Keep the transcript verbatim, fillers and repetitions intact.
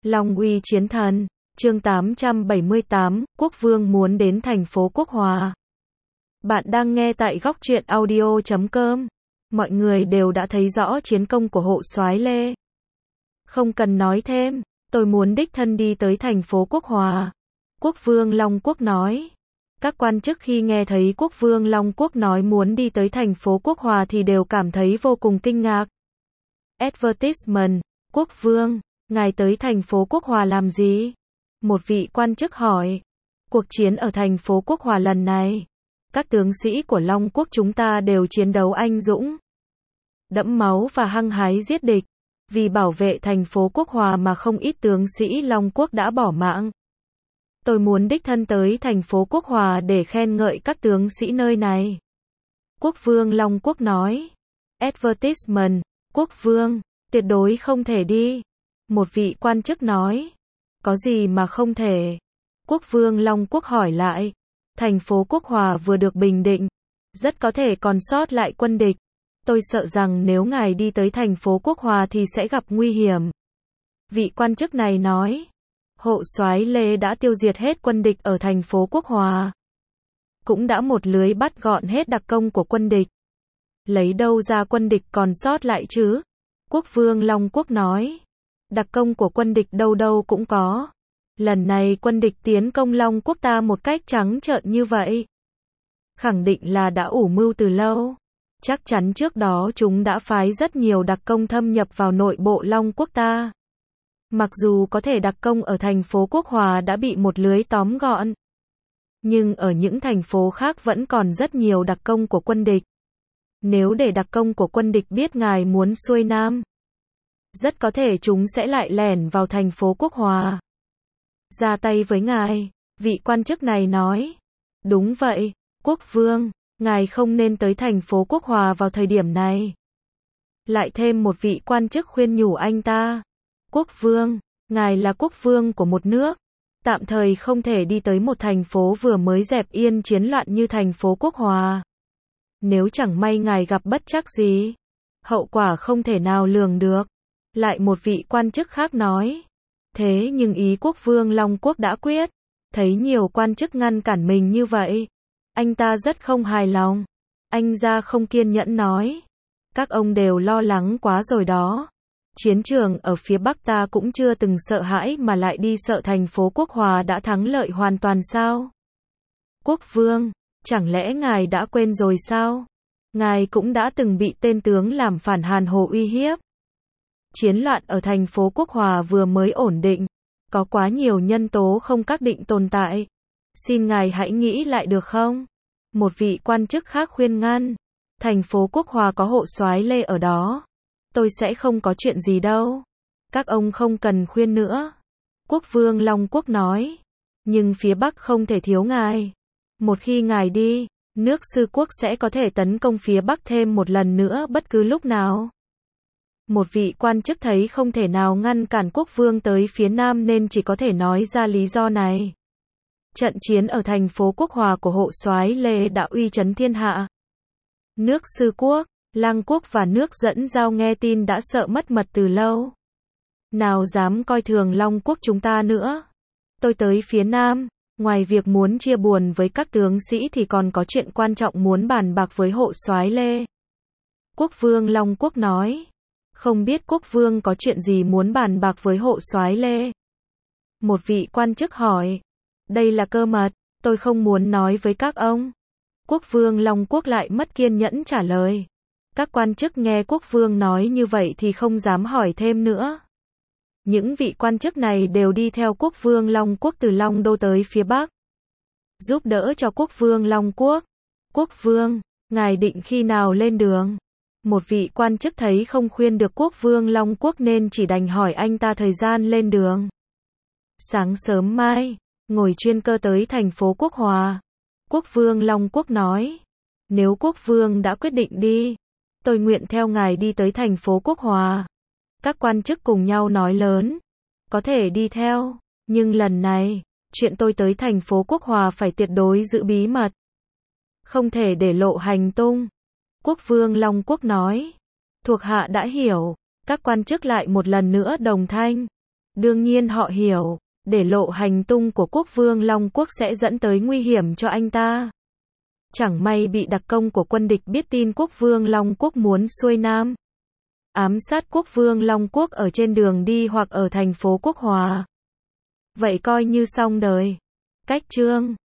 Long uy chiến thần, chương tám trăm bảy mươi tám, Quốc vương muốn đến thành phố Quốc Hòa. Bạn đang nghe tại góc truyện audio chấm com. Mọi người đều đã thấy rõ chiến công của hộ soái Lê. Không cần nói thêm, tôi muốn đích thân đi tới thành phố Quốc Hòa. Quốc vương Long Quốc nói. Các quan chức khi nghe thấy Quốc vương Long Quốc nói muốn đi tới thành phố Quốc Hòa thì đều cảm thấy vô cùng kinh ngạc. Advertisement, Quốc vương, ngài tới thành phố Quốc Hòa làm gì? Một vị quan chức hỏi. Cuộc chiến ở thành phố Quốc Hòa lần này, các tướng sĩ của Long Quốc chúng ta đều chiến đấu anh dũng, đẫm máu và hăng hái giết địch. Vì bảo vệ thành phố Quốc Hòa mà không ít tướng sĩ Long Quốc đã bỏ mạng. Tôi muốn đích thân tới thành phố Quốc Hòa để khen ngợi các tướng sĩ nơi này. Quốc vương Long Quốc nói. Advertisement, Quốc vương, tuyệt đối không thể đi. Một vị quan chức nói. Có gì mà không thể? Quốc vương Long Quốc hỏi lại. Thành phố Quốc Hòa vừa được bình định, rất có thể còn sót lại quân địch. Tôi sợ rằng nếu ngài đi tới thành phố Quốc Hòa thì sẽ gặp nguy hiểm. Vị quan chức này nói. Hộ soái Lê đã tiêu diệt hết quân địch ở thành phố Quốc Hòa. Cũng đã một lưới bắt gọn hết đặc công của quân địch. Lấy đâu ra quân địch còn sót lại chứ? Quốc vương Long Quốc nói. Đặc công của quân địch đâu đâu cũng có. Lần này quân địch tiến công Long Quốc ta một cách trắng trợn như vậy, khẳng định là đã ủ mưu từ lâu. Chắc chắn trước đó chúng đã phái rất nhiều đặc công thâm nhập vào nội bộ Long Quốc ta. Mặc dù có thể đặc công ở thành phố Quốc Hòa đã bị một lưới tóm gọn, nhưng ở những thành phố khác vẫn còn rất nhiều đặc công của quân địch. Nếu để đặc công của quân địch biết ngài muốn xuôi nam, rất có thể chúng sẽ lại lẻn vào thành phố Quốc Hòa, ra tay với ngài. Vị quan chức này nói. Đúng vậy, Quốc vương, ngài không nên tới thành phố Quốc Hòa vào thời điểm này. Lại thêm một vị quan chức khuyên nhủ anh ta. Quốc vương, ngài là quốc vương của một nước, tạm thời không thể đi tới một thành phố vừa mới dẹp yên chiến loạn như thành phố Quốc Hòa. Nếu chẳng may ngài gặp bất trắc gì, hậu quả không thể nào lường được. Lại một vị quan chức khác nói. Thế nhưng ý quốc vương Long Quốc đã quyết. Thấy nhiều quan chức ngăn cản mình như vậy, anh ta rất không hài lòng. Anh ra không kiên nhẫn nói. Các ông đều lo lắng quá rồi đó. Chiến trường ở phía Bắc ta cũng chưa từng sợ hãi mà lại đi sợ thành phố Quốc Hòa đã thắng lợi hoàn toàn sao? Quốc vương, chẳng lẽ ngài đã quên rồi sao? Ngài cũng đã từng bị tên tướng làm phản Hàn Hồ uy hiếp. Chiến loạn ở thành phố Quốc Hòa vừa mới ổn định, có quá nhiều nhân tố không xác định tồn tại. Xin ngài hãy nghĩ lại được không? Một vị quan chức khác khuyên ngăn. Thành phố Quốc Hòa có hộ soái Lê ở đó. Tôi sẽ không có chuyện gì đâu. Các ông không cần khuyên nữa. Quốc vương Long Quốc nói. Nhưng phía Bắc không thể thiếu ngài. Một khi ngài đi, nước Sư Quốc sẽ có thể tấn công phía Bắc thêm một lần nữa bất cứ lúc nào. Một vị quan chức thấy không thể nào ngăn cản quốc vương tới phía Nam nên chỉ có thể nói ra lý do này. Trận chiến ở thành phố Quốc Hòa của hộ soái Lê đã uy chấn thiên hạ. Nước Sư Quốc, Lang Quốc và nước dẫn giao nghe tin đã sợ mất mật từ lâu. Nào dám coi thường Long Quốc chúng ta nữa. Tôi tới phía Nam, ngoài việc muốn chia buồn với các tướng sĩ thì còn có chuyện quan trọng muốn bàn bạc với hộ soái Lê. Quốc vương Long Quốc nói. Không biết quốc vương có chuyện gì muốn bàn bạc với hộ soái Lê? Một vị quan chức hỏi. Đây là cơ mật, tôi không muốn nói với các ông. Quốc vương Long Quốc lại mất kiên nhẫn trả lời. Các quan chức nghe quốc vương nói như vậy thì không dám hỏi thêm nữa. Những vị quan chức này đều đi theo quốc vương Long Quốc từ Long Đô tới phía Bắc, giúp đỡ cho quốc vương Long Quốc. Quốc vương, ngài định khi nào lên đường? Một vị quan chức thấy không khuyên được quốc vương Long Quốc nên chỉ đành hỏi anh ta thời gian lên đường. Sáng sớm mai, ngồi chuyên cơ tới thành phố Quốc Hòa. Quốc vương Long Quốc nói. Nếu quốc vương đã quyết định đi, tôi nguyện theo ngài đi tới thành phố Quốc Hòa. Các quan chức cùng nhau nói lớn. Có thể đi theo, nhưng lần này, chuyện tôi tới thành phố Quốc Hòa phải tuyệt đối giữ bí mật. Không thể để lộ hành tung. Quốc vương Long Quốc nói. Thuộc hạ đã hiểu. Các quan chức lại một lần nữa đồng thanh. Đương nhiên họ hiểu, để lộ hành tung của quốc vương Long Quốc sẽ dẫn tới nguy hiểm cho anh ta. Chẳng may bị đặc công của quân địch biết tin quốc vương Long Quốc muốn xuôi nam, ám sát quốc vương Long Quốc ở trên đường đi hoặc ở thành phố Quốc Hòa. Vậy coi như xong đời. Cách chương